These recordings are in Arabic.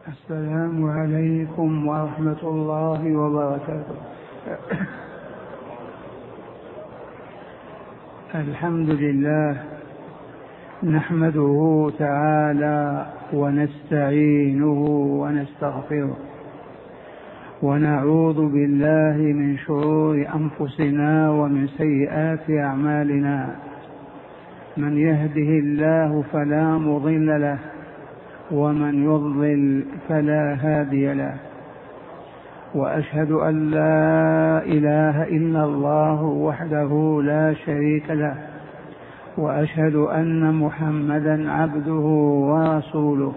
السلام عليكم ورحمة الله وبركاته. الحمد لله نحمده تعالى ونستعينه ونستغفره ونعوذ بالله من شرور أنفسنا ومن سيئات أعمالنا. من يهده الله فلا مضل له ومن يضلل فلا هادي له، وأشهد أن لا إله إلا الله وحده لا شريك له، وأشهد أن محمدا عبده ورسوله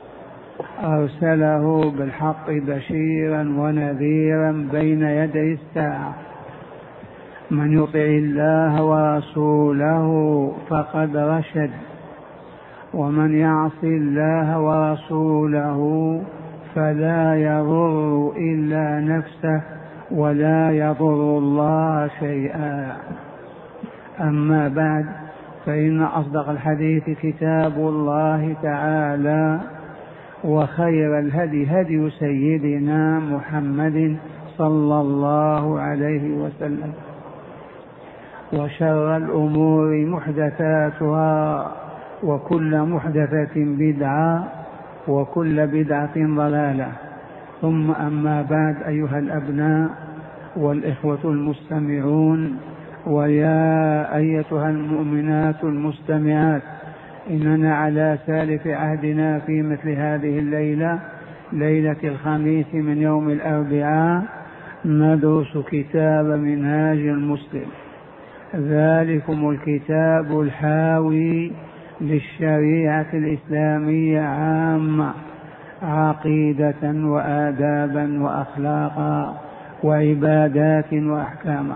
أرسله بالحق بشيرا ونذيرا بين يدي الساعة. من يطع الله ورسوله فقد رشد، ومن يعص الله ورسوله فلا يضر إلا نفسه ولا يضر الله شيئا. أما بعد، فإن أصدق الحديث كتاب الله تعالى، وخير الهدي هدي سيدنا محمد صلى الله عليه وسلم، وشر الأمور محدثاتها، وكل محدثة بدعة، وكل بدعة ضلالة. ثم أما بعد، أيها الأبناء والإخوة المستمعون، ويا أيتها المؤمنات المستمعات، إننا على سالف عهدنا في مثل هذه الليلة، ليلة الخميس من يوم الأربعاء، ندرس كتاب منهاج المسلم، ذلكم الكتاب الحاوي للشريعة الإسلامية عامة، عقيدة وآدابا وأخلاقا وعبادات وأحكاما.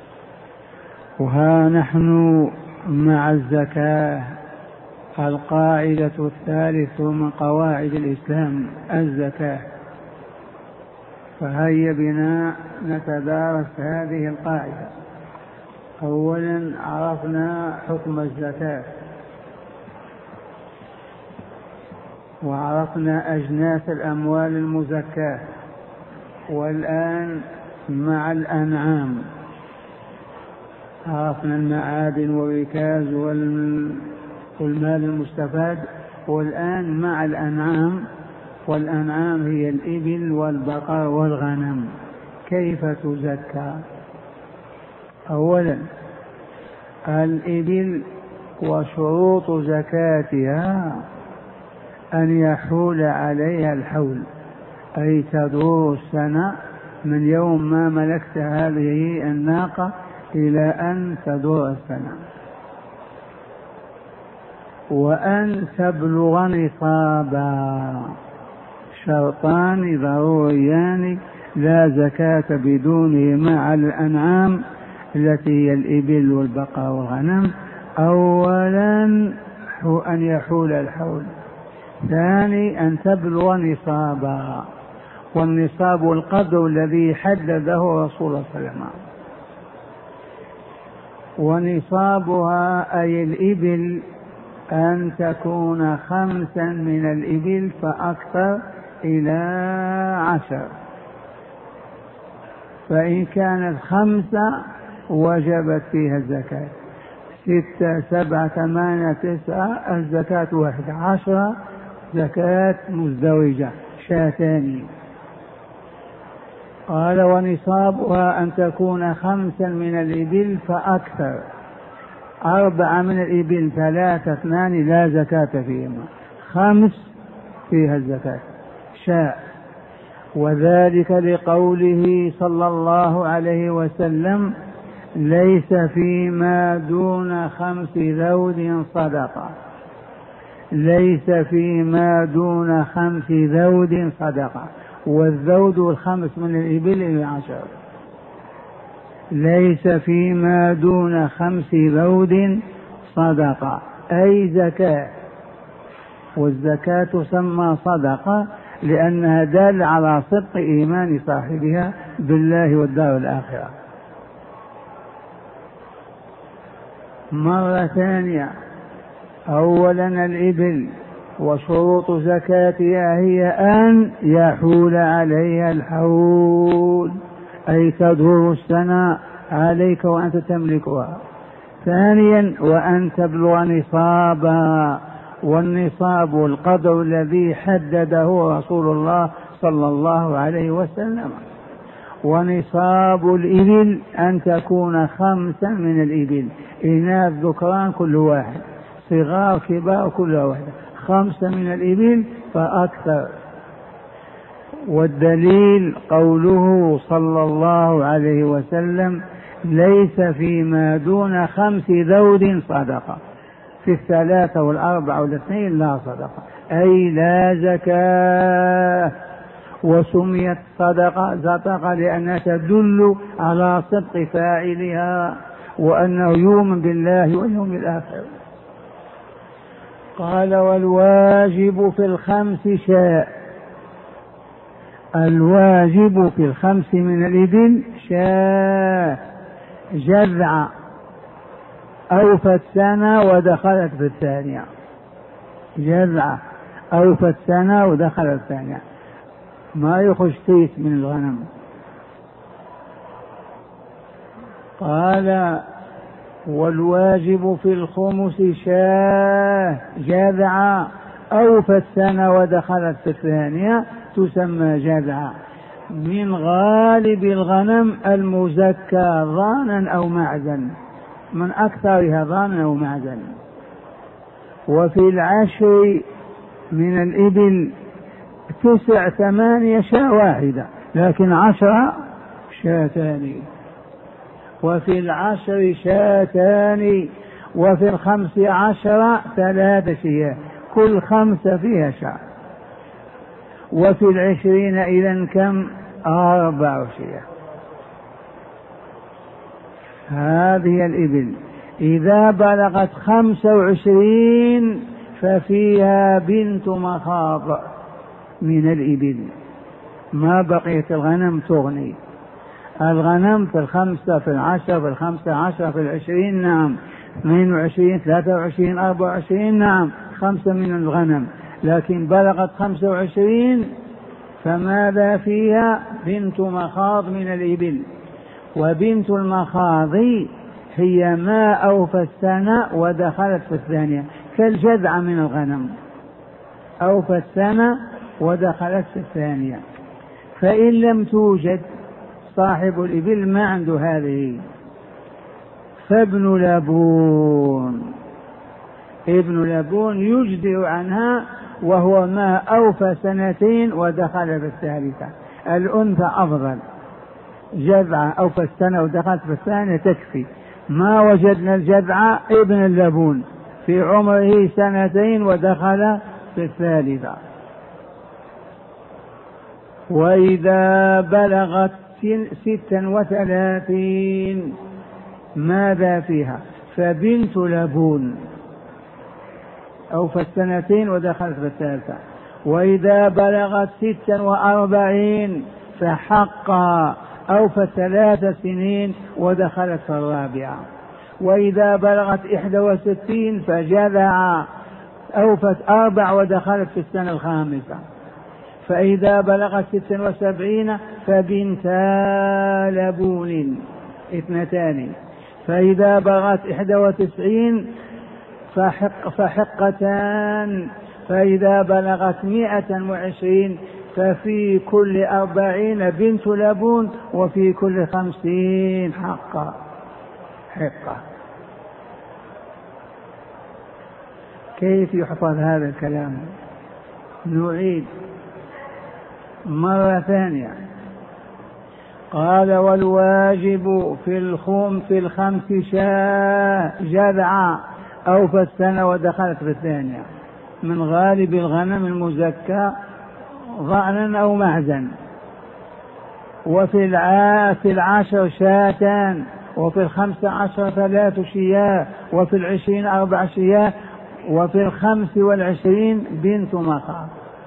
وها نحن مع الزكاة، القاعدة الثالثة من قواعد الإسلام الزكاة. فهيا بنا نتدارس هذه القاعدة. أولا عرفنا حكم الزكاة، وعرفنا أجناس الأموال المزكاة، والآن مع الأنعام عرفنا المعادن والركاز والمال المستفاد، والآن مع الأنعام. والأنعام هي الإبل والبقر والغنم. كيف تزكى؟ أولا الإبل، وشروط زكاتها أن يحول عليها الحول، أي تدور السنة من يوم ما ملكت هذه الناقة إلى أن تدور السنة، وأن تبلغ نصابا. شرطان ضروريان لا زكاة بدونهما على الأنعام التي هي الإبل والبقر والغنم. أولا أن يحول الحول، ثاني أن تبلغ نصابا، والنصاب القدر الذي حدده رسول الله صلى الله عليه وسلم. ونصابها أي الإبل أن تكون 5 من الإبل فأكثر إلى 10. فإن كانت 5 وجبت فيها الزكاة، 6 7 8 9 الزكاة 1. 10 زكاة مزدوجة، شاتان. قال ونصابها أن تكون 5 من الإبل فأكثر. 4 من الإبل 3 2 لا زكاة فيهما، 5 فيها الزكاة شاء. وذلك لقوله صلى الله عليه وسلم: ليس فيما دون 5 ذود صدقة. ليس فيما دون 5 ذود صدقة، والذود 5 من الإبل إلى 10. ليس فيما دون 5 ذود صدقة، أي زكاة. والزكاة تسمى صدقة لأنها دالة على صدق إيمان صاحبها بالله والدار الآخرة. مرة ثانية، أولا الإبل وشروط زكاتها هي أن يحول عليها الحول، أي تدور السنة عليك وأنت تملكها. ثانيا وأن تبلغ نصابا، والنصاب القدر الذي حدده رسول الله صلى الله عليه وسلم. ونصاب الإبل أن تكون 5 من الإبل، إناث ذكران كل واحد، صغار كبار كل واحد، 5 من الإبل فأكثر. والدليل قوله صلى الله عليه وسلم: ليس فيما دون 5 ذود صدقة، في 3 و4 و2 لا صدقة، أي لا زكاة. وسميت صدقة لأنها تدل على صدق فاعلها وأنه يؤمن بالله واليوم الآخر. قال: والواجب في 5 شاء. الواجب في 5 من الإبل شاة جذع أوفت سنة ودخلت في الثانية، جذع أوفت سنة ودخلت الثانية، ما يخش تيس من الغنم. قال: والواجب في الخمس شاة جذع أوفت سنة ودخلت في الثانية، تسمى جذع، من غالب الغنم المزكى ضانا أو معزا، من أكثرها ضانا أو معزا. وفي 10 من الإبل 9 8 شاة واحدة، لكن 10 شاتان. وفي 10 شاتان. وفي 15 3 شياه، كل 5 فيها شاة. وفي 20 إذا كم؟ 4 شياه. هذه الإبل إذا بلغت 25 ففيها بنت مخاض من الإبل، ما بقيت الغنم تغني. الغنم في 5 في 10 في 15 في 20 نعم، 22 23 24 نعم، 5 من الغنم، لكن بلغت 25 فماذا فيها؟ بنت مخاض من الإبل. وبنت المخاض هي ما أوفى السنة ودخلت في الثانية، كالجذع من الغنم، أوفى السنة ودخلت في الثانية. فإن لم توجد صاحب الإبل ما عنده هذه، فابن لبون، ابن لبون يجزئ عنها، وهو ما أوفى 2 ودخل في الثالثة. الأنثى أفضل، جذع أوفى السنة ودخلت في الثانية تكفي. ما وجدنا الجذع ابن اللبون في عمره 2 ودخل في الثالثة. وإذا بلغت 36 ماذا فيها؟ فبنت لبون أوفت 2 ودخلت في الثالثة. وإذا بلغت 46 فحقها أوفت 3 سنين ودخلت في الرابعة. وإذا بلغت 61 فجذع أوفت 4 ودخلت في السنة الخامسة. فإذا بلغت 76 فبنتا لبون 2. فإذا بلغت 91 فحقتان. فإذا بلغت 120 ففي كل 40 بنت لبون، وفي كل 50 حقة. كيف يحفظ هذا الكلام؟ نعيد مرة ثانية. قال: والواجب في 5 شاة جذع أوفى السنة ودخلت في الثانية، من غالب الغنم المزكى ضأنا أو معزا. وفي 10 شاتان. وفي 15 3 شياه. وفي 20 4 شياه. وفي 25 بنت مخاض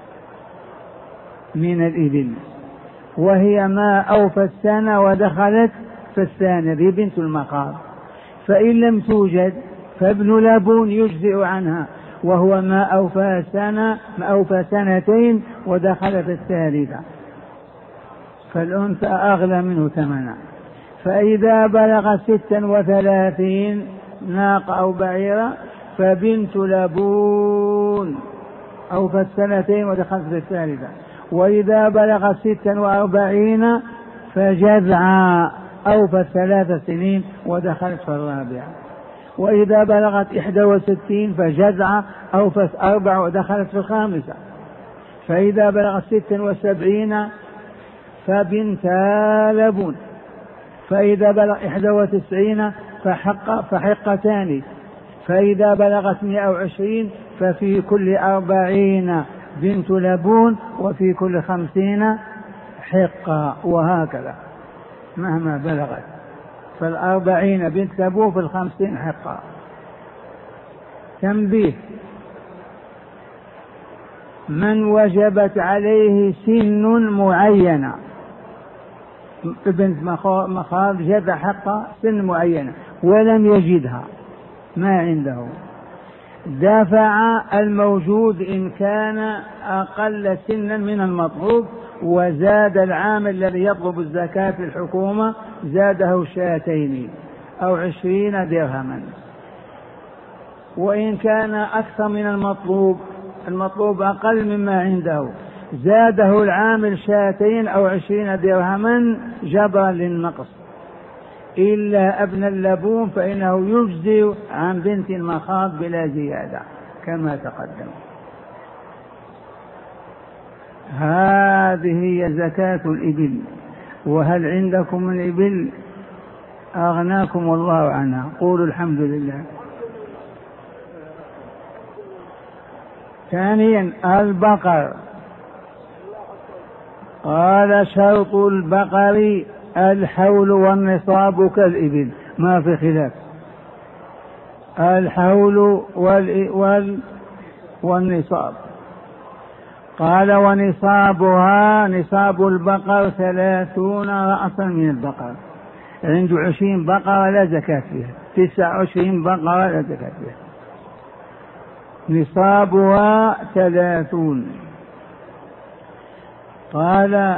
من الإبل، وهي ما أوفى السنة ودخلت في الثانية، ذي بنت المخاض. فإن لم توجد فابن لبون يجزئ عنها، وهو ما أوفى سنتين ودخل في الثالثة، فالأنثى أغلى منه ثمنا. فإذا بلغ 36 ناقة أو بعيرة فبنت لبون أوفت سنتين ودخلت في الثالثة. وإذا بلغ 46 فجذعة أوفت 3 سنين ودخلت في الرابعة. وإذا بلغت 61 فجذعة أوفت 4 ودخلت في الخامسة. فإذا بلغت 76 فبنت لبون. فإذا بلغ 91 فحقتان. فإذا بلغت 120 ففي كل 40 بنت لبون وفي كل 50 حقة، وهكذا مهما بلغت. فال40 بنت لبون في 50 حقة. تنبيه: من وجبت عليه سن معينة، بنت مخاض جد حقها سن معينة ولم يجدها ما عنده، دفع الموجود إن كان أقل سنا من المطلوب، وزاد العامل الذي يطلب الزكاة في الحكومة زاده 2 أو 20 درهما. وإن كان أكثر من المطلوب أقل مما عنده، زاده العامل 2 أو 20 درهما جبرا للنقص، إلا ابن اللبون فإنه يجزي عن بنت المخاض بلا زيادة كما تقدم. هذه هي زكاة الإبل. وهل عندكم من إبل؟ أغناكم الله عنها، قولوا الحمد لله. ثانيا البقر. قال: شرط البقر الحول والنصاب كالإبل، ما في خلاف، الحول والنصاب. قال: ونصابها، نصاب البقر 30 رأسا من البقر. عنده 20 بقرة لا زكاة فيها، 29 بقرة لا زكاة فيها، نصابها 30. قال: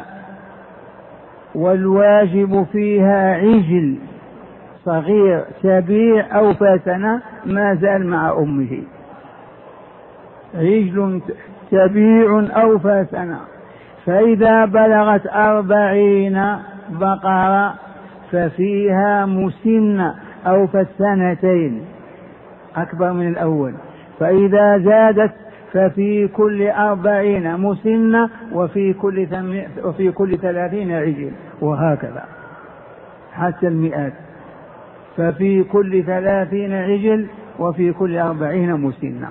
والواجب فيها عجل صغير سبيع أو فسنة ما زال مع أمه، عجل سبيع أو فسنة. فإذا بلغت 40 بقرة ففيها مسنة أو فالسنتين أكبر من الأول. فإذا زادت ففي كل 40 مسنة وفي كل 30 عجل، وهكذا حتى 100. ففي كل 30 عجل وفي كل 40 مسنة.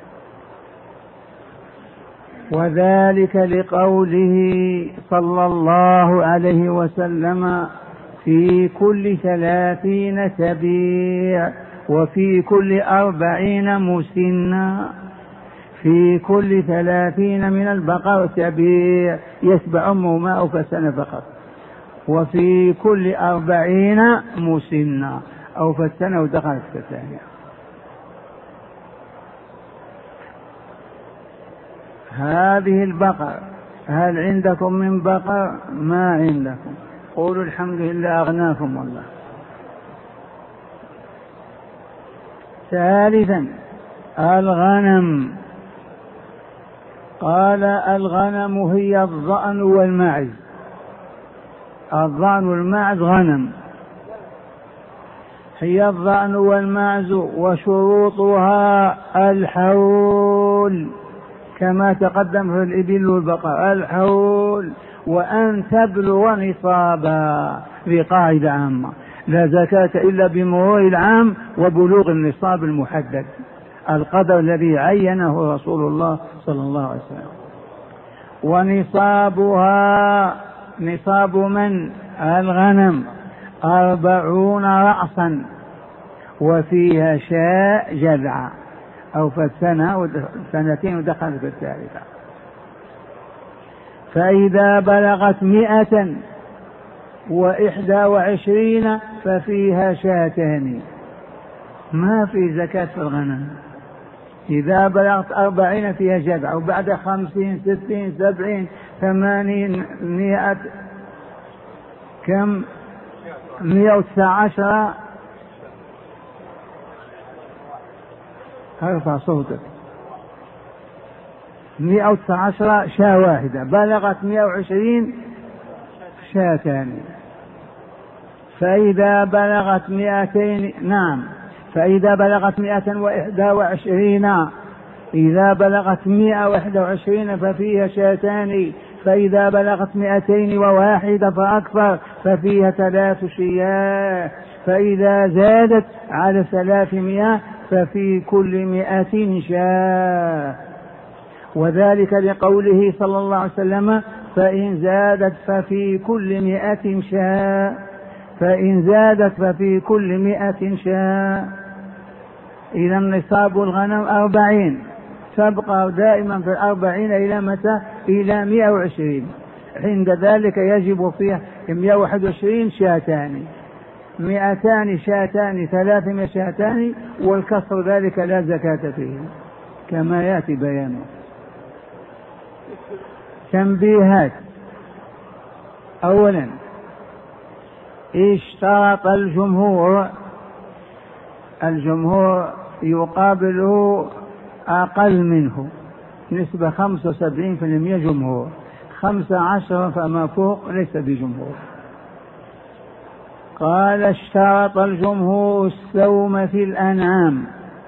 وذلك لقوله صلى الله عليه وسلم: في كل 30 سبيع وفي كل 40 مسنة. في كل 30 من البقر سبيع يتبع أمه ماء فسنة فقط، وفي كل 40 مسنة أو فسنة ودخلت في الثانية. هذه البقر. هل عندكم من بقر؟ ما عندكم، قولوا الحمد لله أغناكم الله. ثالثا الغنم. قال: الغنم هي الضأن والماعز. الضأن والماعز غنم، هي الضأن والماعز. وشروطها الحول كما تقدم في الإبل والبقر، الحول، وأن تبلغ نصابا. في قاعدة عامة: لا زكاة إلا بمرور العام وبلوغ النصاب المحدد، القدر الذي عينه رسول الله صلى الله عليه وسلم. ونصابها، نصاب من؟ الغنم، 40 رأسا، وفيها شاء جذعة أو فسنة 2 ودخلت في الثالثة. فإذا بلغت 121 ففيها 2. ما في زكاة في الغنم، إذا بلغت 40 فيها جذع، وبعد 50 60 70 80 100 كم 119 ارفع صوتك 119 شاة واحدة. بلغت 120 شاتان. فإذا بلغت 200 نعم، فإذا بلغت 121 إذا بلغت 121 ففيها شاتان. فإذا بلغت 201 فأكثر ففيها 3 شياه. فإذا زادت على 300 ففي كل 100 شاة. وذلك لقوله صلى الله عليه وسلم: فإن زادت ففي كل 100 شاة. فإن زادت ففي كل 100 شاة. إذا نصاب الغنم 40، تبقى دائما في 40 إلى متى؟ إلى 120. عند ذلك يجب فيها 121 شاتان، 200 شاتان، 300 شاتان، والكسر ذلك لا زكاة فيه كما يأتي بيانه. تنبيهات: أولا، اشترط الجمهور يقابله أقل منه نسبة 75% جمهور، 15 فما فوق ليس بجمهور. قال: اشترط الجمهور السوم في الأنعام.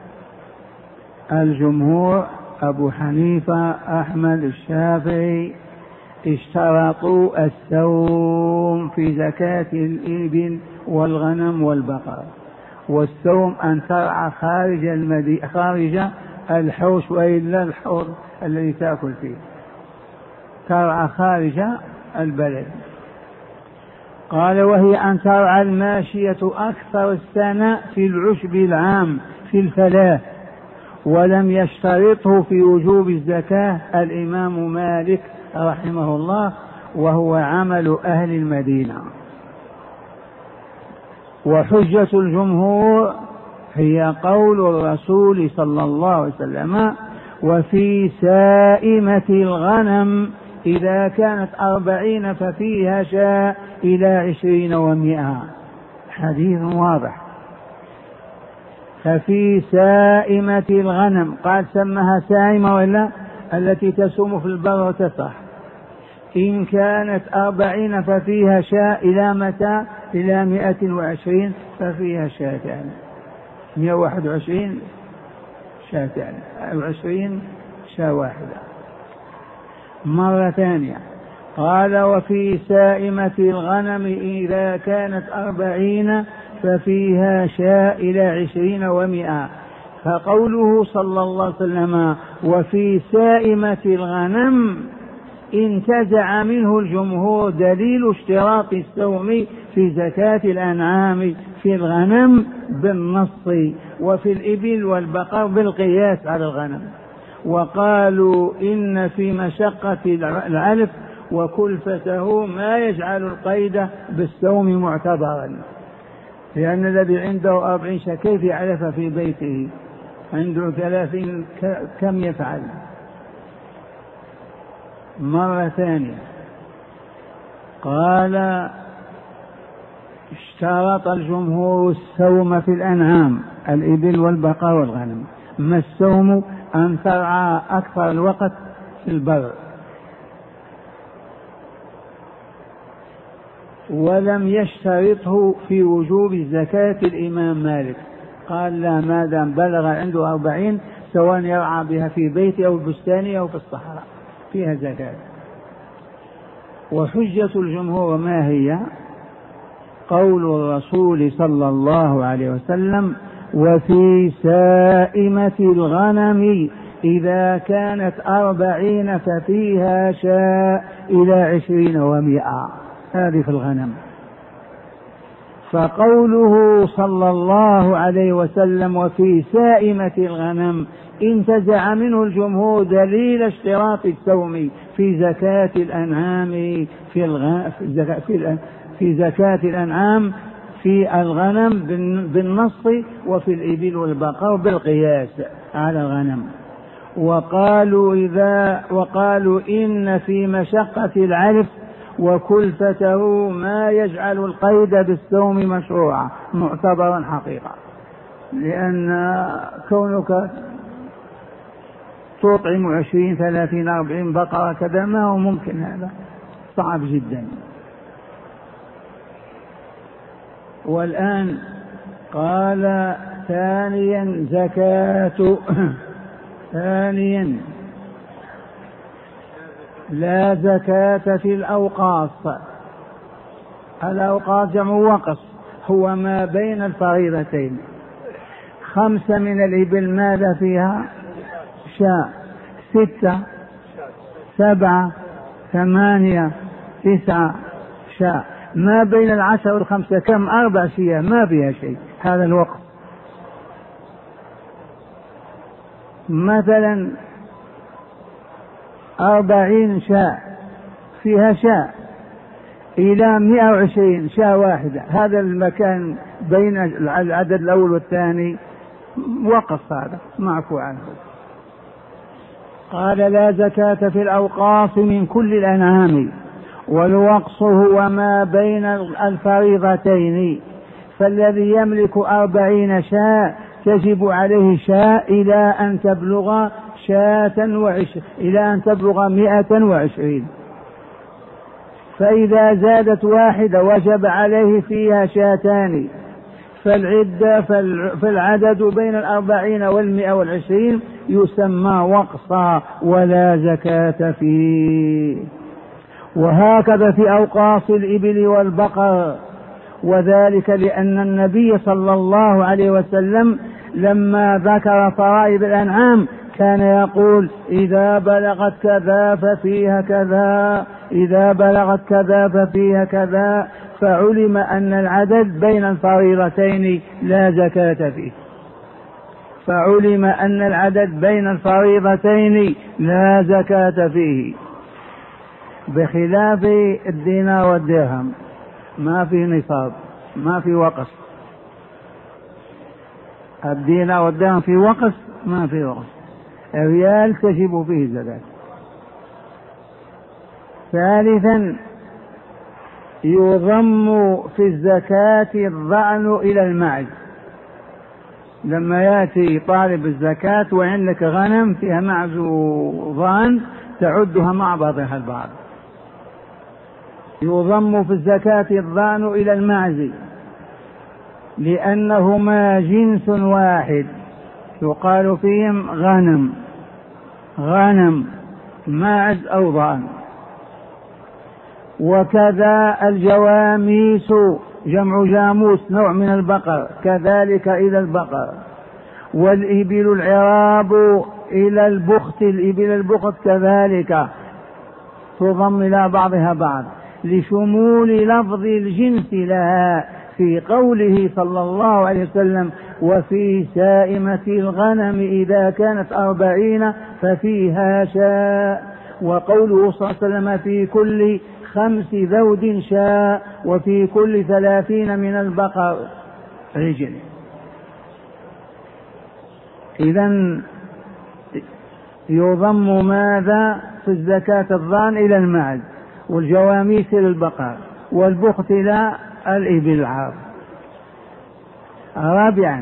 الجمهور أبو حنيفة أحمد الشافعي اشترطوا السوم في زكاة الإبل والغنم والبقر. والسوم أن ترعى خارج الحوش وإلا الحوض الذي تأكل فيه، ترعى خارج البلد. قال: وهي أن ترعى الماشية أكثر السنة في العشب العام في الفلاة. ولم يشترطه في وجوب الزكاة الإمام مالك رحمه الله، وهو عمل أهل المدينة. وحجة الجمهور هي قول الرسول صلى الله عليه وسلم: وفي سائمة الغنم إذا كانت 40 ففيها شاة إلى 20 و100. حديث واضح. ففي سائمة الغنم، قال سمها سائمة ولا التي تسوم في البر وتسرح. إن كانت 40 ففيها شاة إلى متى؟ إلى 120 ففيها شاتان، 121 شاتان، 20 شاة واحدة. مرة ثانية قال: وفي سائمة الغنم إذا كانت 40 ففيها شاة إلى 20 و100. فقوله صلى الله عليه وسلم: وفي سائمة الغنم انتزع منه الجمهور دليل اشتراط السوم في زكاة الأنعام في الغنم بالنص، وفي الإبل والبقر بالقياس على الغنم. وقالوا إن في مشقة العلف وكلفته ما يجعل القيد بالسوم معتبرا، لأن الذي عنده 40 شاة كيف يعلف في بيته؟ عنده 30 كم يفعل؟ مرة ثانية قال: اشترط الجمهور السوم في الأنعام الإبل والبقر والغنم. ما السوم؟ أن ترعى أكثر الوقت في البر. ولم يشترطه في وجوب زكاة الإمام مالك، قال: لا، ما دام بلغ عنده 40 سواء يرعى بها في بيته أو بستانه أو في الصحراء فيها زكاة. وحجة الجمهور ما هي؟ قول الرسول صلى الله عليه وسلم: وفي سائمة الغنم إذا كانت 40 ففيها شاة إلى 20 و100. هذه في الغنم. فقوله صلى الله عليه وسلم: وفي سائمة الغنم انتزع منه الجمهور دليل اشتراط السوم في زكاة الأنعام في زكاة الأنعام في الغنم بالنص، وفي الإبل والبقر بالقياس على الغنم. وقالوا إن في مشقة العلف وكلفته ما يجعل القيد بالثوم مشروعا معتبرا حقيقة، لأن كونك تطعم 20 30 40 بقرة كذا ما هو ممكن، هذا صعب جدا. والآن قال ثانيا ثانيا لا زكاة في الأوقاص. الأوقاص جمع وقص، هو ما بين الفريضتين. 5 من الإبل ماذا فيها؟ شاء. 6 7 8 9 شاء. ما بين 10 و5 كم؟ 4 شياه ما فيها شيء، هذا الوقت. مثلا 40 شاء فيها شاء إلى 120 شاء واحدة، هذا المكان بين العدد الأول والثاني وقص، هذا معفو عنه. قال لا زكاة في الأوقاص من كل الأنعام، والوقص هو ما بين الفريضتين، فالذي يملك 40 شاء تجب عليه شاء إلى أن تبلغ 120، فإذا زادت واحدة وجب عليه فيها شاتان، فالعدد بين 40 و120 يسمى وقصا ولا زكاة فيه. وهكذا في أوقاص الإبل والبقر، وذلك لأن النبي صلى الله عليه وسلم لما ذكر فرائض الأنعام كان يقول إذا بلغت كذا ففيها كذا، إذا بلغت كذا ففيها كذا، فعلم أن العدد بين الفريضتين لا زكاة فيه، فعلم أن العدد بين الفريضتين لا زكاة فيه، بخلاف الدينار والدرهم ما في نصاب، ما في وقص. الدينار والدرهم في وقص، ما في وقص. الريال تجب فيه الزكاة. ثالثا يضم في الزكاة الظأن إلى المعز. لما يأتي طالب الزكاة وعندك غنم فيها معز وظأن تعدها مع بعضها البعض، يضم في الزكاة الظأن إلى المعز لأنهما جنس واحد، يقال فيهم غنم ماعز أو ضأن. وكذا الجواميس جمع جاموس نوع من البقر، كذلك إلى البقر. والإبل العراب إلى البخت، الإبل البخت كذلك تضم إلى بعضها بعض لشمول لفظ الجنس لها في قوله صلى الله عليه وسلم وفي سائمة الغنم إذا كانت 40 ففيها شاء، وقوله صلى الله عليه وسلم في كل 5 ذود شاء، وفي كل 30 من البقر رجل. إذن يضم ماذا في الزكاة الظان إلى المعز، والجواميس إلى البقر، والبخت إلى الإبل العرب. رابعا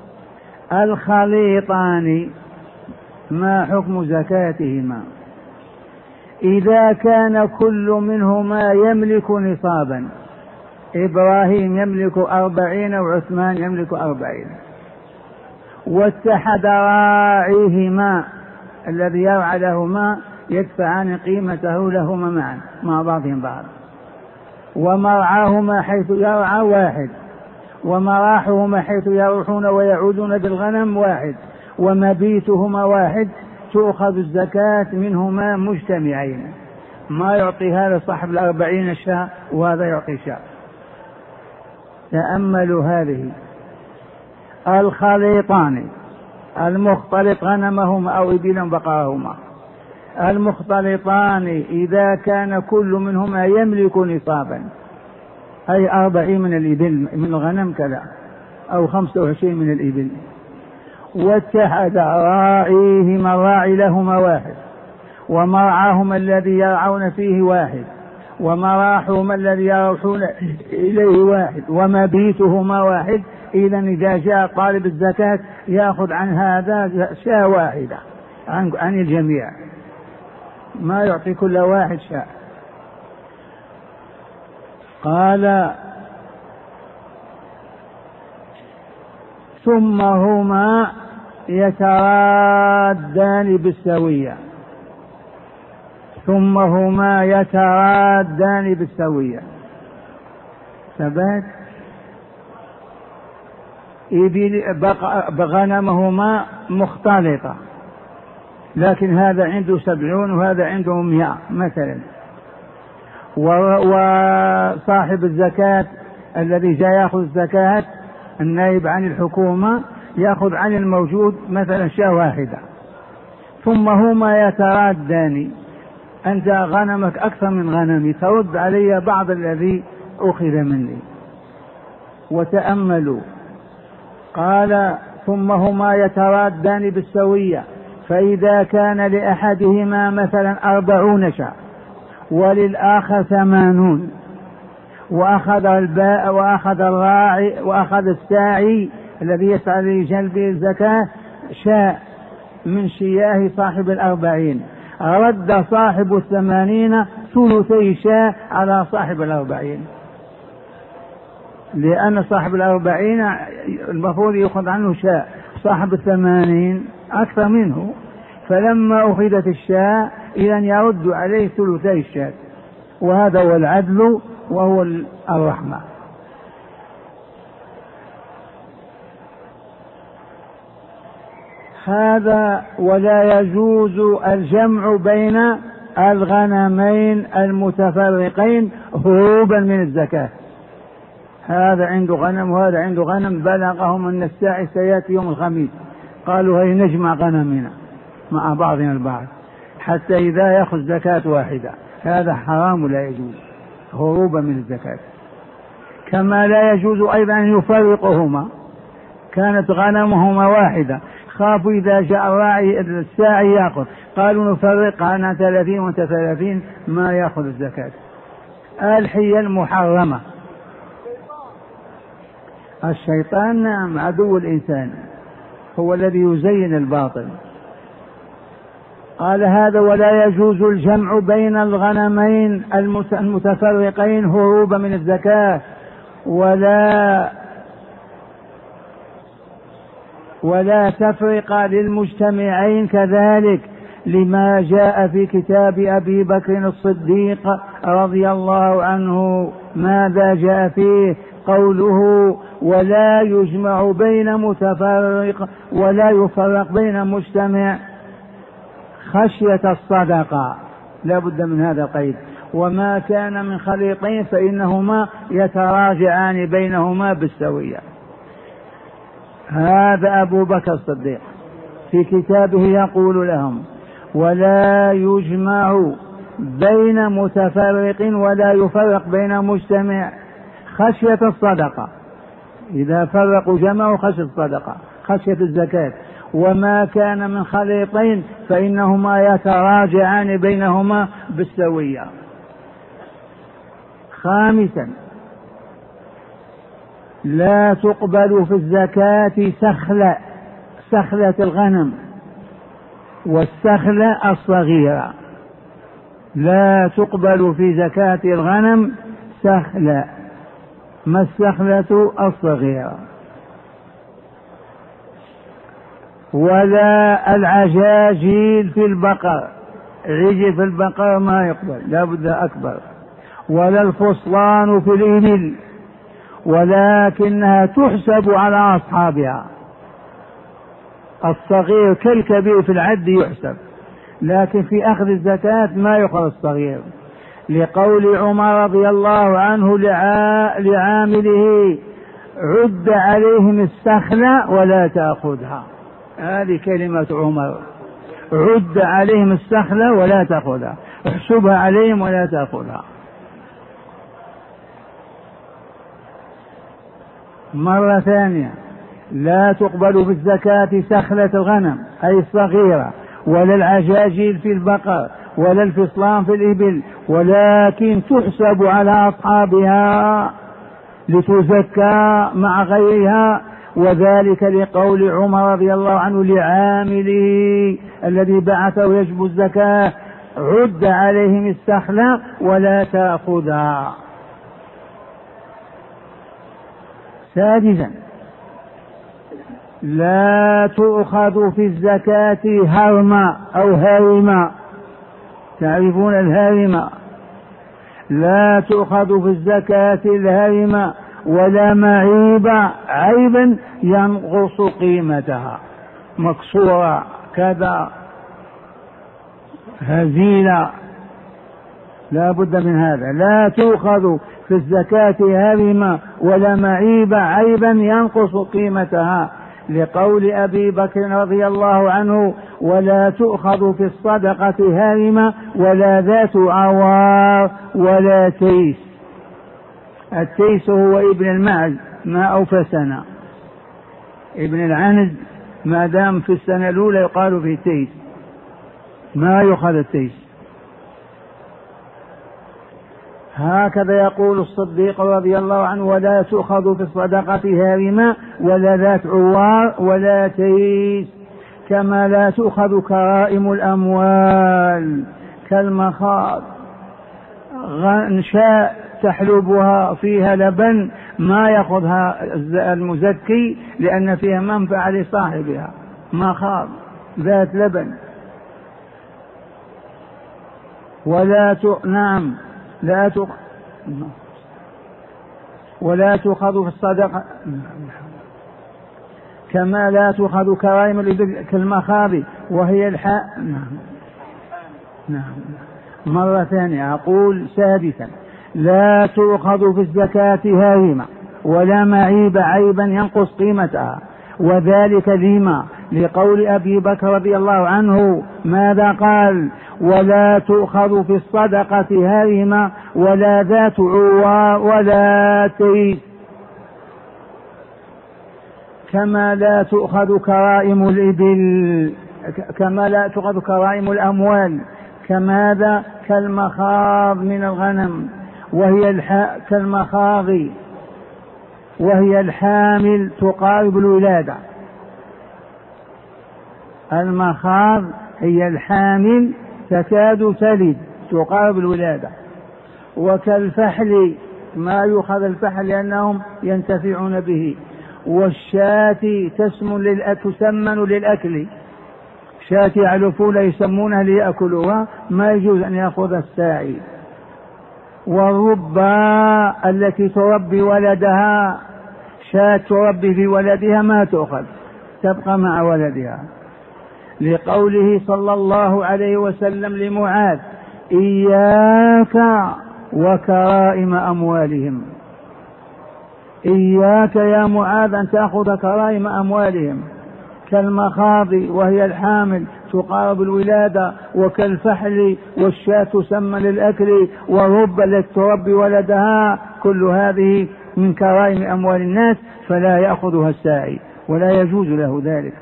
الخليطان ما حكم زكاتهما؟ إذا كان كل منهما يملك نصابا، إبراهيم يملك 40 وعثمان يملك 40، واتحد راعيهما الذي يرعى لهما يدفعان قيمته لهما معا مع بعضهم بعض، ومرعاهما حيث يرعى واحد، ومراحهما حيث يروحون ويعودون بالغنم واحد، ومبيتهما واحد، تؤخذ الزكاة منهما مجتمعين، ما يعطي هذا صاحب 40 شاة وهذا يعطي شاة. تأملوا هذه. الخليطان المختلط غنمهما أو إبلا بقرهما، المختلطان إذا كان كل منهما يملك نصابا، أي 40 من الإبل من الغنم كذا، أو 25 من الإبل. واتحد راعيهما، الراعي لهما واحد، ومرعاهما الذي يرعون فيه واحد، ومراحهما الذي يروحون إليه واحد، ومبيتهما واحد. إذا إذا جاء طالب الزكاة يأخذ عن هذا شاة واحدة عن الجميع، ما يعطي كل واحد شاة. قال ثم هما يترادان بالسوية، ثم هما يترادان بالسوية. ثبت غنمهما مختلطة، لكن هذا عنده 70 وهذا عنده 100 مثلا، وصاحب الزكاة الذي جاء يأخذ الزكاة النائب عن الحكومة يأخذ عن الموجود مثلا شاة واحدة. ثم هما يترادان، أنت غنمك أكثر من غنمي، ترد علي بعض الذي أخذ مني. وتأملوا، قال ثم هما يترادان بالسوية، فإذا كان لأحدهما مثلا 40 شاة وللآخر 80، وأخذ الباء وأخذ الراعي وأخذ الساعي الذي يسعى لجلب الزكاة شاء من شياه صاحب 40، رد صاحب 80 ثلثي شاء على صاحب 40، لأن صاحب 40 المفروض يأخذ عنه شاء، صاحب 80 أكثر منه، فلما أخذت الشاء إذا يرد عليه ثلثي الشاء، وهذا هو العدل وهو الرحمة. هذا ولا يجوز الجمع بين الغنمين المتفرقين هروبا من الزكاة. هذا عنده غنم وهذا عنده غنم، بلغهم أن الساعي سيأتي يوم الخميس، قالوا هي نجمع غنمنا مع بعضنا البعض حتى إذا يأخذ زكاة واحدة، هذا حرام ولا يجوز هروبا من الزكاة. كما لا يجوز أيضا أن يفرقهما، كانت غنمهما واحدة، خافوا إذا جاء الراعي الساعي يأخذ، قالوا نفرقها أنا 30 وأنت 30، ما يأخذ الزكاة. الحيل محرمة. الشيطان نعم عدو الإنسان، هو الذي يزين الباطل. قال هذا ولا يجوز الجمع بين الغنمين المتفرقين هروبا من الزكاة، ولا تفرق للمجتمعين كذلك، لما جاء في كتاب أبي بكر الصديق رضي الله عنه. ماذا جاء فيه؟ قوله ولا يجمع بين متفرق ولا يفرق بين مجتمع خشية الصدقة، لا بد من هذا القيد. وما كان من خليطين فإنهما يتراجعان بينهما بالسوية. هذا أبو بكر الصديق في كتابه يقول لهم ولا يجمع بين متفرق ولا يفرق بين مجتمع خشية الصدقة، إذا فرقوا جمعوا خشية الصدقة خشية الزكاة. وما كان من خليطين فإنهما يتراجعان بينهما بالسوية. خامسا لا تقبل في الزكاة سخلة الغنم والسخلة الصغيرة، لا تقبل في زكاة الغنم سخلة. ما السخلة الصغيرة؟ ولا العجاجيل في البقر، عجل في البقر ما يقبل، لا بد أكبر. ولا الفصلان في الإبل، ولكنها تحسب على أصحابها. الصغير كالكبير في العد يحسب، لكن في أخذ الزكاة ما يؤخذ الصغير، لقول عمر رضي الله عنه لعامله عد عليهم السخلة ولا تأخذها. هذه كلمة عمر، عد عليهم السخلة ولا تأخذها، احسبها عليهم ولا تأخذها. مرة ثانية: لا تقبل في الزكاة سخلة الغنم أي الصغيرة، ولا العجاجيل في البقر، ولا الفصلان في الإبل، ولكن تحسب على أصحابها لتزكى مع غيرها، وذلك لقول عمر رضي الله عنه لعامله الذي بعثه يجب الزكاة: عد عليهم السخلة ولا تأخذها. سادسا: لا تؤخذ في الزكاة هرمة أو هارمة. تعرفون الهارمة؟ لا تؤخذ في الزكاة الهارمة ولا معيبة، عيبا ينقص قيمتها، مكسورة كذا، هزيلة، لا بد من هذا. لا تؤخذ في الزكاة هارمة ولا معيبة، عيبا ينقص قيمتها، لقول أبي بكر رضي الله عنه: ولا تؤخذ في الصدقة هارمة ولا ذات عوار ولا تيس. التيس هو ابن المعز ما أوفى سنة، ابن العنز ما دام في السنة الأولى يقال فيه تيس، ما يؤخذ التيس. هكذا يقول الصديق رضي الله عنه: ولا تؤخذ في الصدقة هارمة ولا ذات عوار ولا تيس. كما لا تؤخذ كرائم الأموال كالمخاض، غنشاء تحلبها فيها لبن ما يأخذها المزكي لأن فيها منفعة لصاحبها، مخاض ذات لبن. ولا تؤخذ في الصدقة، كما لا تؤخذ كرائم الإبل كالمخاض وهي مرة ثانية أقول: سادسا: لا تؤخذ في الزكاة هارمة ولا معيب، عيبا ينقص قيمتها، وذلك لقول أبي بكر رضي الله عنه ماذا قال: ولا تؤخذ في الصدقة هارمة ولا ذات عوار ولا تيس. كما لا تؤخذ كرائم الإبل، كما لا تؤخذ كرائم الأموال كماذا؟ كالمخاض من الغنم، وهي كالمخاض وهي الحامل تقارب الولادة. المخاض هي الحامل تكاد تلد تقارب الولادة. وكالفحل ما يؤخذ الفحل لأنهم ينتفعون به. والشاة تسمن للأكل، شاة يعلفون يسمونها ليأكلوها، ما يجوز أن يأخذ الساعي. والربا التي تربي ولدها، شاة تربي في ولدها ما تؤخذ، تبقى مع ولدها، لقوله صلى الله عليه وسلم لمعاذ: إياك وكرائم أموالهم. إياك يا معاذ أن تأخذ كرائم أموالهم، كالمخاض وهي الحامل تقارب الولادة، وكالفحل والشاة تسمى للأكل، والرب التي تربي ولدها، كل هذه من كرائم أموال الناس، فلا يأخذها الساعي ولا يجوز له ذلك.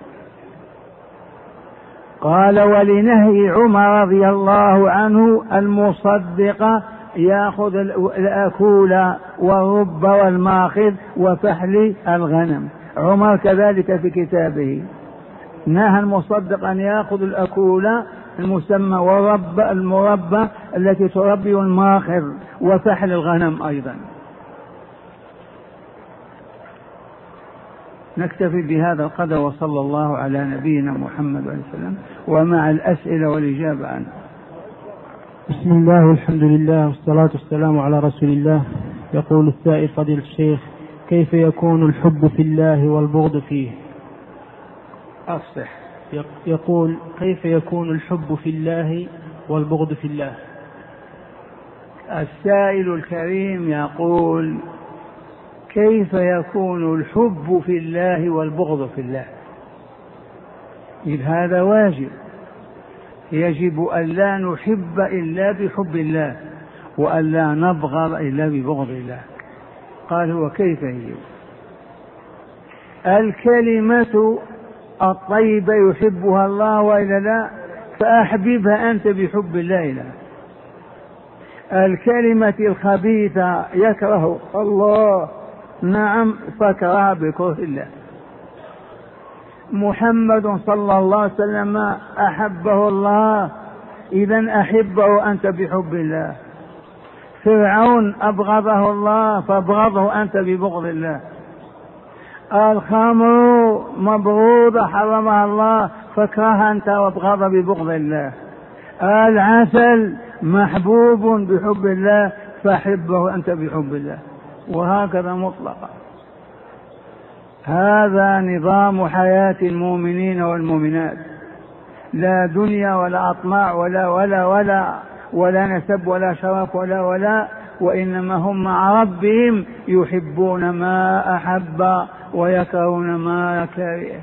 قال: ولنهي عمر رضي الله عنه المصدق يأخذ الأكول والرب والماخذ وفحل الغنم. عمر كذلك في كتابه نهى المصدق أن يأخذ الأكول المسمى والرب المربى التي تربي والماخذ وفحل الغنم أيضا. نكتفي بهذا القدر، وصلى الله على نبينا محمد عليه وسلم، ومع الأسئلة والإجابة عنه. بسم الله والحمد لله والصلاة والسلام على رسول الله. يقول السائل: فضيلة الشيخ، كيف يكون الحب في الله والبغض فيه؟ أصح. يقول: كيف يكون الحب في الله والبغض في الله؟ السائل الكريم يقول: كيف يكون الحب في الله والبغض في الله؟ إذ هذا واجب، يجب أن لا نحب إلا بحب الله، وأن لا نبغض إلا ببغض الله. قال: هو كيف يجب؟ الكلمة الطيبة يحبها الله وإلا لا؟ فأحببها أنت بحب الله له. الكلمة الخبيثة يكره الله، نعم، فاكرهها بكره الله. محمد صلى الله عليه وسلم أحبه الله، إذن أحبه أنت بحب الله. فرعون أبغضه الله، فابغضه أنت ببغض الله. الخمر مبغوضة حرمها الله، فاكرهها أنت وابغضها ببغض الله. العسل محبوب بحب الله، فاحبه أنت بحب الله، وهكذا مطلقا. هذا نظام حياة المؤمنين والمؤمنات، لا دنيا ولا أطماع ولا نسب ولا شرف ولا وإنما هم مع ربهم يحبون ما أحب ويكرهون ما كره.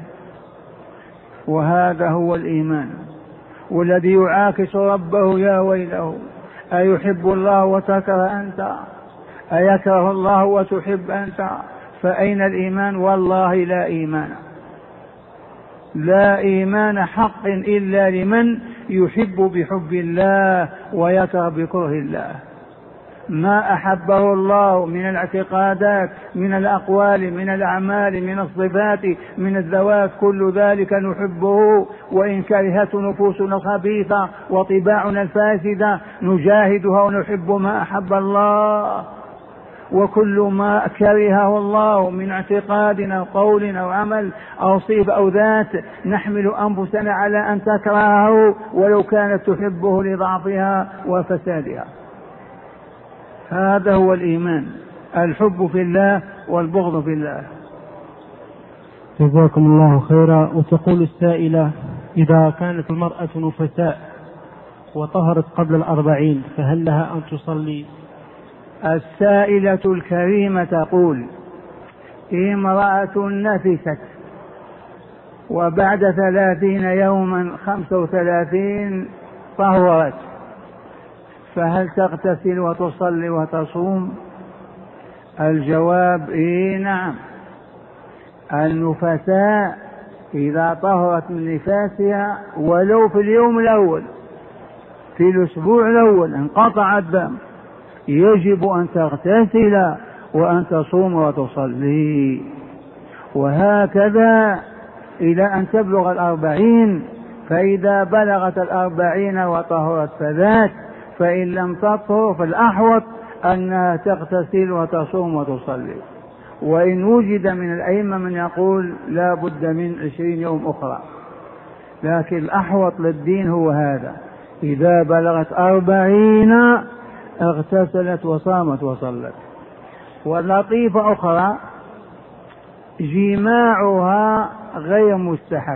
وهذا هو الإيمان. والذي يعاكس ربه يا ويله، أيحب الله وتكره أنت؟ أيكره الله وتحب أنت؟ فأين الإيمان؟ والله لا إيمان، لا إيمان حق إلا لمن يحب بحب الله ويكره بكره الله. ما أحبه الله من الاعتقادات، من الأقوال، من الأعمال، من الصفات، من الذوات، كل ذلك نحبه، وإن كرهت نفوسنا الخبيثة وطباعنا الفاسدة نجاهدها ونحب ما أحب الله. وكل ما كرهه الله من اعتقاد أو قول أو عمل أو صفة أو ذات نحمل أنفسنا على أن تكرهه ولو كانت تحبه لضعفها وفسادها. هذا هو الإيمان، الحب في الله والبغض في الله. جزاكم الله خيرا. وتقول السائلة: إذا كانت المرأة نفساء وطهرت قبل 40 فهل لها أن تصلي؟ السائلة الكريمة تقول: امرأة نفست وبعد 30 يوما 35 طهرت، فهل تغتسل وتصلي وتصوم؟ الجواب: نعم. النفساء إذا طهرت من نفاسها ولو في اليوم الأول، في الأسبوع الأول انقطع الدم، يجب أن تغتسل وأن تصوم وتصلي، وهكذا إلى أن تبلغ 40. فإذا بلغت 40 وطهرت فذاك، فإن لم تطهر فالأحوط أنها تغتسل وتصوم وتصلي. وإن وجد من الأئمة من يقول لا بد من 20 يوم أخرى، لكن الأحوط للدين هو هذا: إذا بلغت 40 اغتسلت وصامت وصلت. ولطيفة أخرى: جماعها غير مستحب،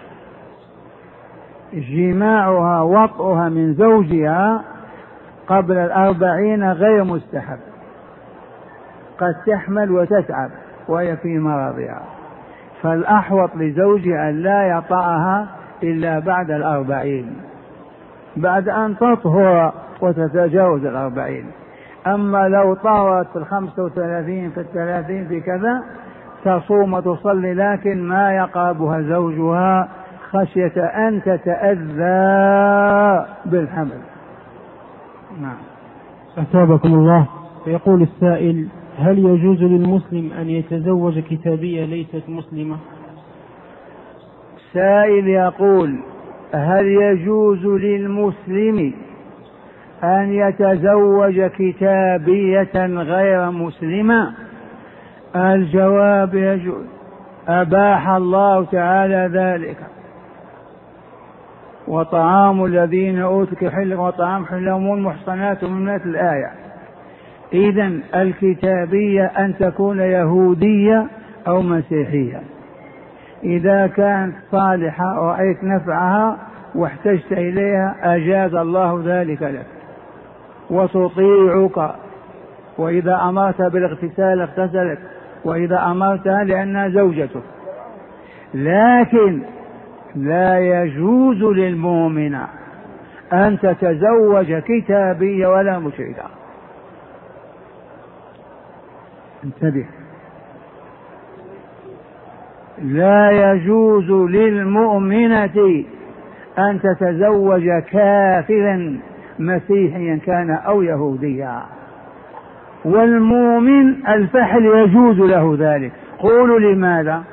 جماعها وطئها من زوجها قبل 40 غير مستحب، قد تحمل وتتعب وهي في مرضها، فالأحوط لزوجها أن لا يطأها إلا بعد 40، بعد أن تطهر وتتجاوز 40. أما لو طهرت في 35 في 30 في كذا تصوم وتصلي، لكن ما يقربها زوجها خشية أن تتأذى بالحمل. نعم. أثابكم الله. فيقول السائل: هل يجوز للمسلم أن يتزوج كتابية ليست مسلمة؟ سائل يقول: هل يجوز للمسلم أن يتزوج كتابية غير مسلمة؟ الجواب: يجوز، أباح الله تعالى ذلك. وطعام الذين أوتوا حل وطعام حلهم المحصنات من الآية. إذن الكتابية أن تكون يهودية أو مسيحية، إذا كانت صالحة ورأيت نفعها واحتجت إليها أجاز الله ذلك لك وتطيعك، وإذا أمرت بالاغتسال اغتسلت، وإذا أمرتها لأنها زوجتك. لكن لا يجوز للمؤمن أن تتزوج كتابية ولا مشركة. انتبه. لا يجوز للمؤمنة أن تتزوج كافرا مسيحيا كان أو يهوديا، والمؤمن الفحل يجوز له ذلك. قولوا لماذا؟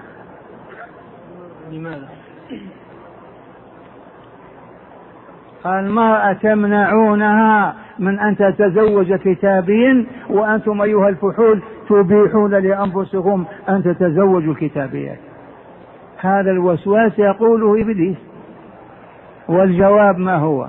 المرأة تمنعونها من أن تتزوج كتابيا، وأنتم أيها الفحول تبيحون لأنفسكم أن تتزوجوا كتابيا. هذا الوسواس يقوله إبليس. والجواب ما هو؟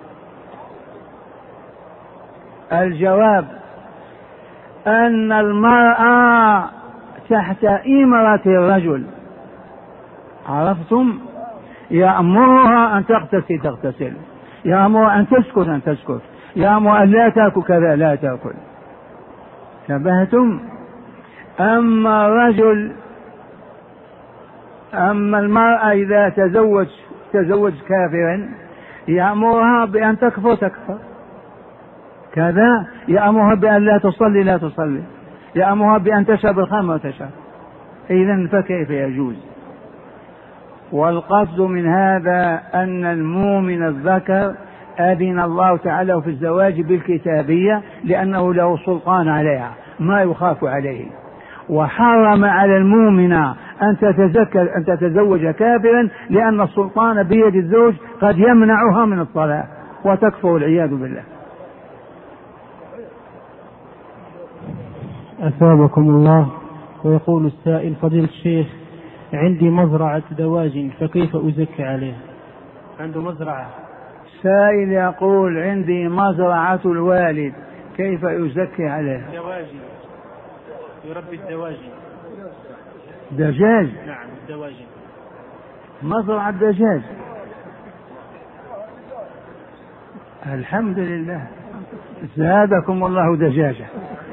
الجواب أن المرأة تحت إمرة الرجل، عرفتم؟ يأمرها أن تغتسل، يأمرها أن تسكت، يأمرها أن لا تأكل كذا لا تأكل. انتبهتم؟ أما الرجل، أما المرأة إذا تزوج كافرا يأمرها بأن تكفر كذا، يأمرها بأن لا تصلي، يأمرها بأن تشرب الخمر تشرب. إذن فكيف يجوز؟ والقصد من هذا أن المؤمن الذكر أذن الله تعالى في الزواج بالكتابية لأنه له سلطان عليها ما يخاف عليه، وحرم على المؤمنة أن تتزوج كافرا لأن السلطان بيد الزوج قد يمنعها من الصلاة وتكفر والعياذ بالله. أثابكم الله. ويقول السائل: فضيلة الشيخ، عندي مزرعة دواجن فكيف أزكي عليها؟ عنده مزرعة. سائل يقول: عندي مزرعة الوالد كيف يزكي عليها؟ دواجن، يربي الدواجن. دجاج؟ نعم الدواجن. مزرعة دجاج. الحمد لله، زادكم الله دجاجة.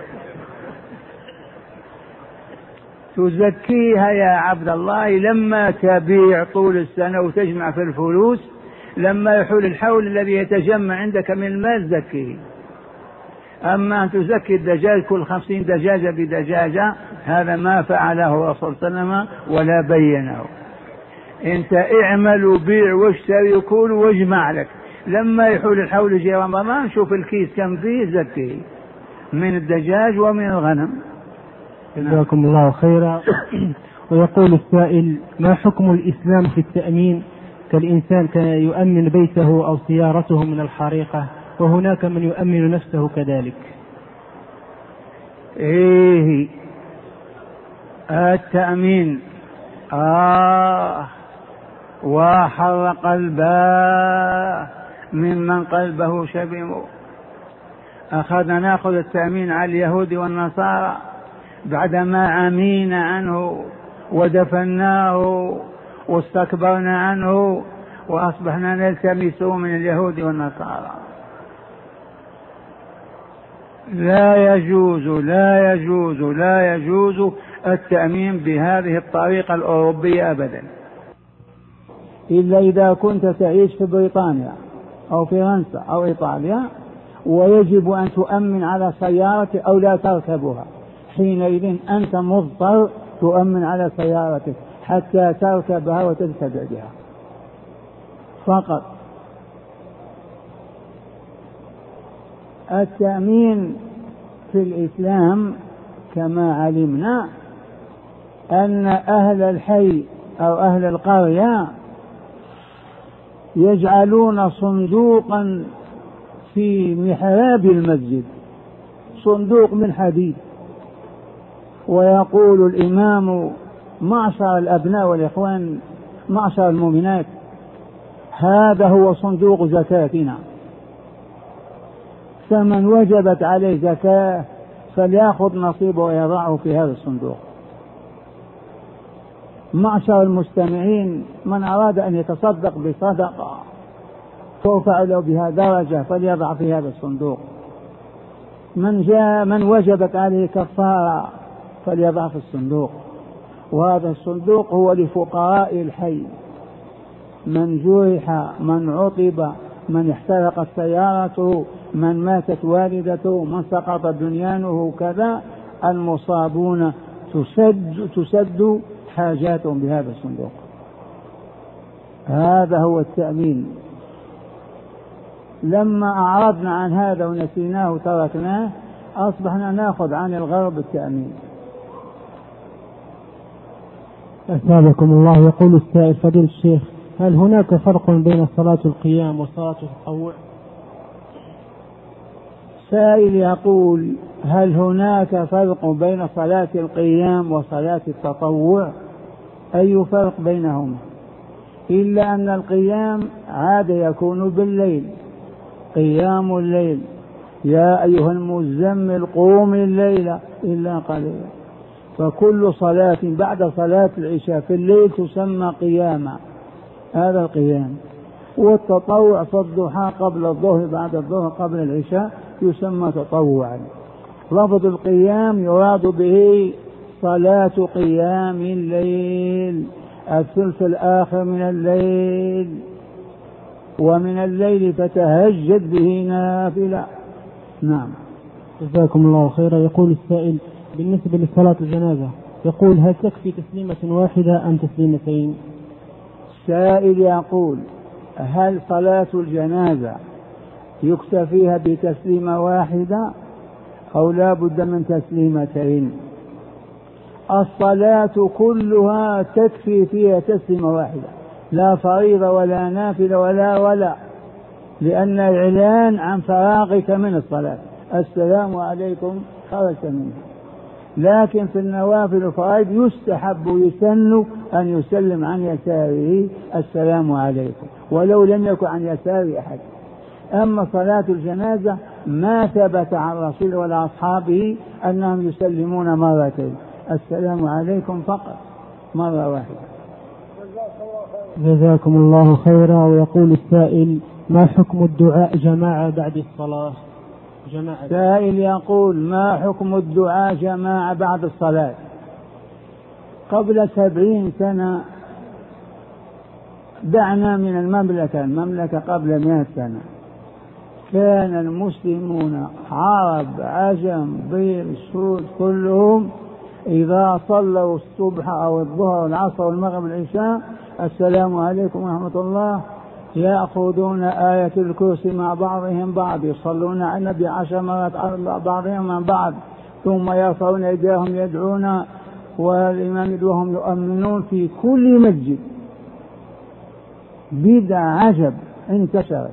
تزكيها يا عبد الله لما تبيع طول السنة وتجمع في الفلوس، لما يحول الحول الذي يتجمع عندك من المال زكيه. أما أن تزكي الدجاج كل 50 دجاجة بدجاجة، هذا ما فعله الرسول صلى الله عليه وسلم ولا بينه. انت اعمل وبيع واشتري وكل واجمع لك، لما يحول الحول يجي رمضان شوف الكيس كم فيه زكيه من الدجاج ومن الغنم. جزاكم الله خيرا. ويقول السائل: ما حكم الإسلام في التأمين كالإنسان كان يؤمن بيته أو سيارته من الحريقة، وهناك من يؤمن نفسه كذلك؟ إيه التأمين وحرق الباء ممن قلبه شبم. أخذنا نأخذ التأمين على اليهود والنصارى بعدما عمينا عنه ودفناه واستكبرنا عنه وأصبحنا نلتمسه من اليهود والنصارى. لا يجوز التأمين بهذه الطريقة الأوروبية أبدا، إلا إذا كنت تعيش في بريطانيا أو فرنسا أو إيطاليا ويجب أن تؤمن على سيارتك أو لا تركبها، حينئذ أنت مضطر تؤمن على سيارتك حتى تركبها وتتبع بها فقط. التأمين في الإسلام كما علمنا أن أهل الحي أو أهل القرية يجعلون صندوقا في محراب المسجد، صندوق من حديد، ويقول الإمام: معشر الأبناء والإخوان، معشر المؤمنات، هذا هو صندوق زكاتنا، فمن وجبت عليه زكاة فليأخذ نصيبه ويضعه في هذا الصندوق. معشر المستمعين، من أراد أن يتصدق بصدقة ترفع له بها درجة فليضع في هذا الصندوق. من وجبت عليه كفارة فليضع في الصندوق، وهذا الصندوق هو لفقراء الحي، من جرح، من عطب، من احترقت سيارته، من ماتت والدته، من سقط بنيانه، كذا المصابون تسد حاجاتهم بهذا الصندوق. هذا هو التأمين. لما أعرضنا عن هذا ونسيناه وتركناه أصبحنا نأخذ عن الغرب التأمين. أثابكم الله. يقول السائل فضيلة الشيخ هل هناك فرق بين صلاة القيام وصلاة التطوع؟ سائل يقول هل هناك فرق بين صلاة القيام وصلاة التطوع؟ أي فرق بينهما؟ إلا أن القيام عاد يكون بالليل، قيام الليل، يا أيها المزمل قوم الليل إلا قليلا. فكل صلاة بعد صلاة العشاء في الليل تسمى قياما، هذا القيام. والتطوع في الضحى قبل الظهر بعد الظهر قبل العشاء يسمى تطوعا. لفظ القيام يراد به صلاة قيام الليل، الثلث الآخر من الليل، ومن الليل فتهجد به نافلة. نعم. جزاكم الله خيرا. يقول السائل بالنسبة لصلاة الجنازة يقول هل تكفي تسليمة واحدة أم تسليمتين؟ السائل يقول هل صلاة الجنازة يكتفيها بتسليمة واحدة أو لا بد من تسليمتين؟ الصلاة كلها تكفي فيها تسليمة واحدة، لا فريضة ولا نافلة ولا لأن الإعلان عن فراغك من الصلاة، السلام عليكم خرجت منه. لكن في النوافل الفرائض يستحب يسن أن يسلم عن يساره السلام عليكم ولو لم يكن عن يسار أحد. أما صلاة الجنازة ما ثبت عن الرسول ولا أصحابه أنهم يسلمون مرتين، السلام عليكم فقط مرة واحدة. جزاكم الله خيرا. ويقول السائل ما حكم الدعاء جماعة بعد الصلاة؟ سائل يقول ما حكم الدعاء جماعة بعد الصلاة؟ قبل 70 سنة دعنا من المملكة قبل 100 سنة كان المسلمون عرب عجم بيض سود كلهم إذا صلوا الصبح أو الظهر والعصر والمغرب والعشاء السلام عليكم ورحمة الله يأخذون آية الكرسي مع بعضهم بعض، يصلون على النبي 10 مرات على بعضهم عن بعض، ثم يرفعون أيديهم يدعون والإمام يدعوهم يؤمنون في كل مسجد. بدع عجب انتشرت،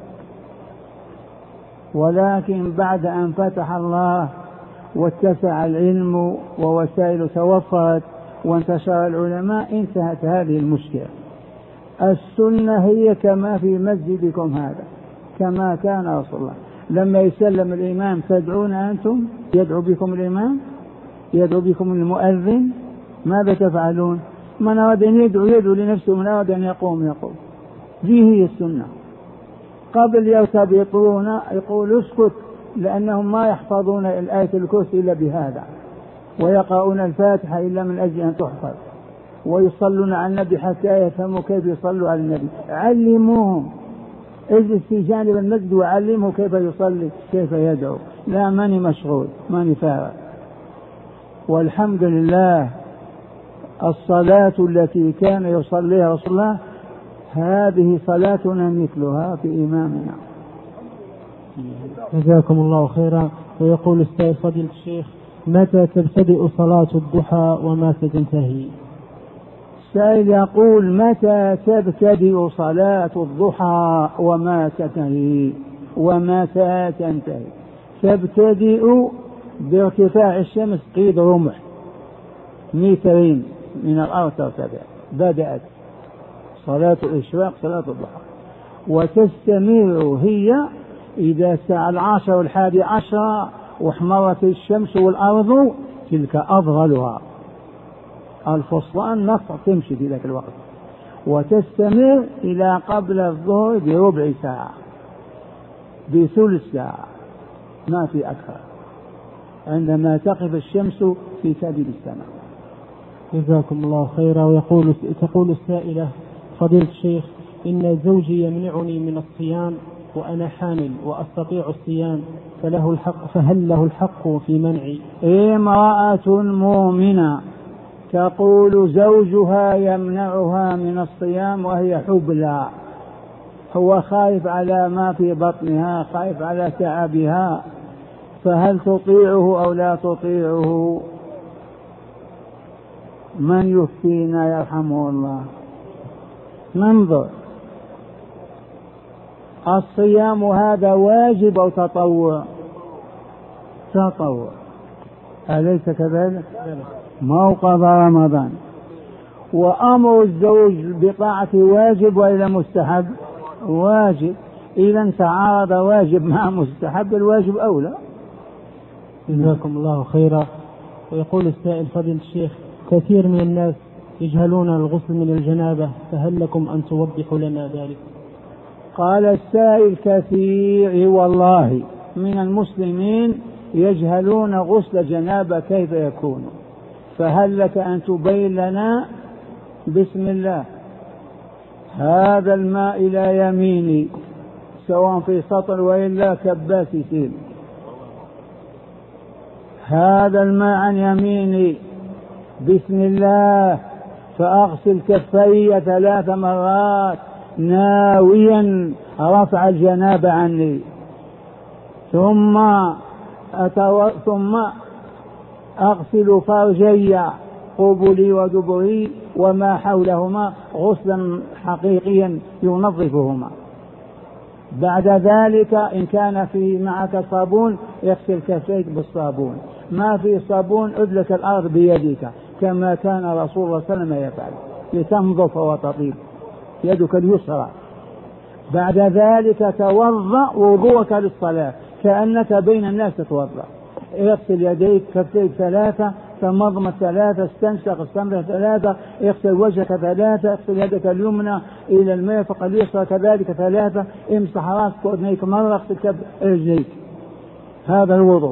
ولكن بعد أن فتح الله واتسع العلم ووسائل توفرت وانتشر العلماء انتهت هذه المشكلة. السنة هي كما في مسجدكم هذا، كما كان رسول الله لما يسلم الإمام تدعون أنتم، يدعو بكم الإمام، يدعو بكم المؤذن، ماذا تفعلون؟ من أراد أن يدعو لنفسه، من أراد أن يقوم. هذه هي السنة. قبل يرتبطون يقول اسكت لأنهم ما يحفظون الآية الكرسي إلا بهذا، ويقرؤون الفاتحة إلا من أجل أن تحفظ، ويصلون على النبي حتى يفهموا كيف يصلوا على النبي. علموهم، اجلس في جانب المسجد وعلمه كيف يصلي كيف يدعو. لا ماني مشغول ماني فارغ. والحمد لله الصلاة التي كان يصليها رسول الله هذه صلاتنا مثلها في إمامنا. جزاكم الله خيرا. ويقول السائل فضيلة الشيخ متى تبتدئ صلاة الضحى ومتى تنتهي؟ السائل يقول متى تبتدئ صلاة الضحى ومتى تنتهي؟ تبتدئ بارتفاع الشمس قيد رمح 2 متر من الأرض ترتفع، بدأت صلاة الإشراق صلاة الضحى، وتستمر هي إذا الساعة 10 و11 واحمرت الشمس والأرض تلك أفضلها، الفصلان نصف تمشي في ذاك الوقت، وتستمر إلى قبل الظهر بربع ساعة بثلث ساعة ما في أكثر، عندما تقف الشمس في كبد السماء. جزاكم الله خيرا. تقول السائلة فضيلة الشيخ إن زوجي يمنعني من الصيام وأنا حامل وأستطيع الصيام فهل له الحق في منعي؟ امرأة مؤمنة تقول زوجها يمنعها من الصيام وهي حبلى، هو خايف على ما في بطنها، خايف على تعبها، فهل تطيعه أو لا تطيعه؟ من يفتينا يرحمه الله؟ ننظر. الصيام هذا واجب أو تطوع؟ تطوع، أليس كذلك؟ ما هو قضاء رمضان. وأمر الزوج بطاعة واجب وإلى مستحب؟ واجب. إذا تعارض واجب مع مستحب، الواجب أولى. جزاكم الله خيرا. ويقول السائل: فضيلة الشيخ، كثير من الناس يجهلون الغسل من الجنابة، فهل لكم أن توضحوا لنا ذلك؟ قال السائل: كثير والله من المسلمين يجهلون غسل جنابة كيف يكون، فهل لك أن تبين لنا؟ بسم الله. هذا الماء إلى يميني، سواء في سطر وإلا كباس يسيل. هذا الماء عن يميني، بسم الله، فأغسل كفي 3 مرات ناويا رفع الجنابة عني، ثم أغسل فرجي قبلي ودبري وما حولهما غسلا حقيقيا ينظفهما. بعد ذلك إن كان في معك صابون اغسل كفيك بالصابون، ما في صابون ادلك الأرض بيدك كما كان رسول الله صلى الله عليه وسلم يفعل لتنظف وتطيب يدك اليسرى. بعد ذلك توضأ وضوءك للصلاة كأنك بين الناس تتوضأ. اغسل يديك كفيك 3، تمضمض 3، استنشق استنبه 3، اغسل وجهك 3، اغسل يدك اليمنى إلى المرفق اليسرى كذلك 3، امسح راسك وأذنيك مرة، اغسل كف رجليك. هذا الوضوء.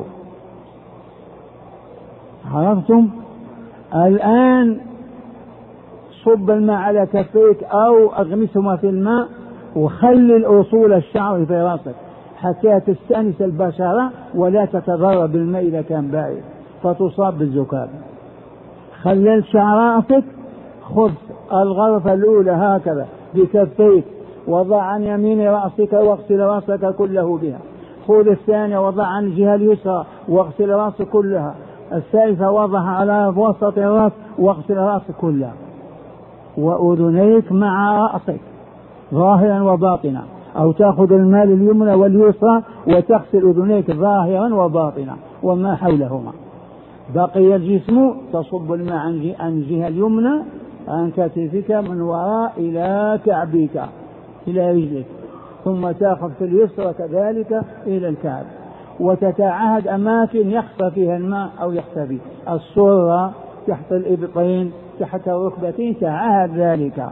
عرفتم؟ الآن صب الماء على كفيك أو أغمسهما في الماء وخلل أصول الشعر في راسك حتى تستأنس البشرة ولا تتضرر بالماء إذا كان بارد فتصاب بالزكام. خلل شعر راسك، خذ الغرفة الأولى هكذا بكفيك، وضع عن يمين رأسك واغسل رأسك كله بها. خذ الثانية وضع عن الجهة اليسرى واغسل رأسك كلها. الثالثة وضع على وسط الرأس واغسل رأسك كلها، وأذنيك مع رأسك ظاهرا وباطنا، أو تأخذ الماء اليمنى واليسرى وتغسل أذنيك ظاهرا وباطنا وما حولهما. بقي الجسم تصب الماء عن الجهة اليمنى عن كتفك من وراء إلى كعبك إلى رجلك، ثم تأخذ في اليسرى كذلك إلى الكعب، وتتعهد أماكن يخفى فيها الماء أو يخفى فيه السرة، تحت الإبطين، تحت الركبتين، تعهد ذلك.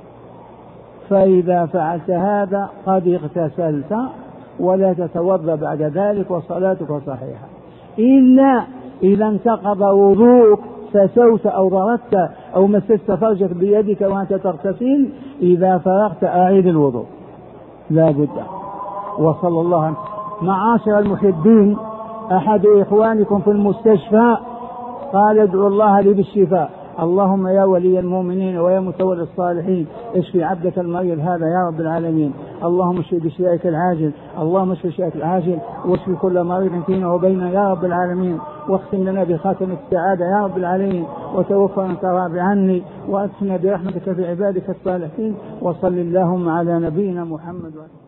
فإذا فعلت هذا قد اغتسلت ولا تتوضأ بعد ذلك وصلاتك صحيحة، إلا إذا انتقض وضوءك فسوت أو ضربت أو مسست فرجك بيدك وأنت تغتسل، إذا فرغت أعيد الوضوء لا بد. وصلى الله عليه. معاشر المحبين، أحد إخوانكم في المستشفى قال: ادعوا الله لي بالشفاء. اللهم يا ولي المؤمنين ويا متولي الصالحين اشفي عبدك المريض هذا يا رب العالمين. اللهم اشفي بشفائك العاجل، اللهم اشفي بشفائك العاجل، واشفي كل مريض فينا وبيننا يا رب العالمين، واختم لنا بخاتمة السعادة يا رب العالمين، وتوفنا تراضي عني، وادخلنا برحمتك في عبادك الصالحين. وصل اللهم على نبينا محمد.